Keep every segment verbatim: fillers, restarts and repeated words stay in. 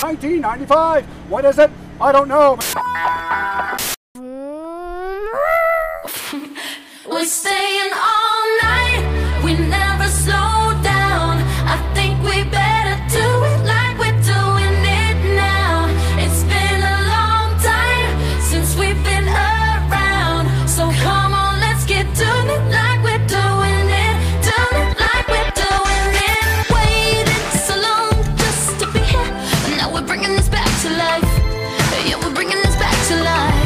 nineteen ninety-five. What is it? I don't know. We're staying all night. We never slow down. I think we better do it like we're doing it now. It's been a long time since we've been around. So come on, let's get doing it like we're doing it. Doing it like we're doing it. Waited so long just to be here, but now we're bringing this back to life. Yeah, we're bringing this back to life.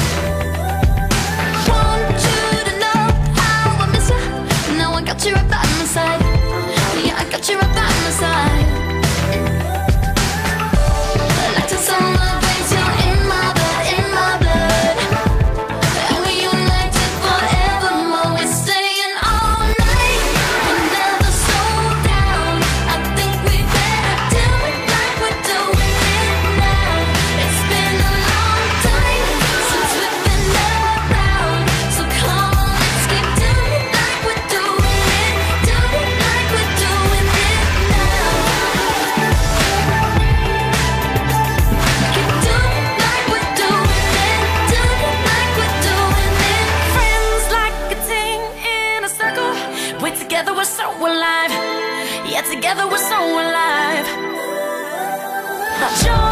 I got you right by my side. Yeah, I got you right by my side. Like to celebrate you in my blood, in my blood. And we united forevermore. We're staying all night. We never slow down. I think we better do it like we're doing it now. It's been a long time since we've been around. So come on, let's keep doing it like we're doing. Together we're so alive. Yeah, together we're so alive.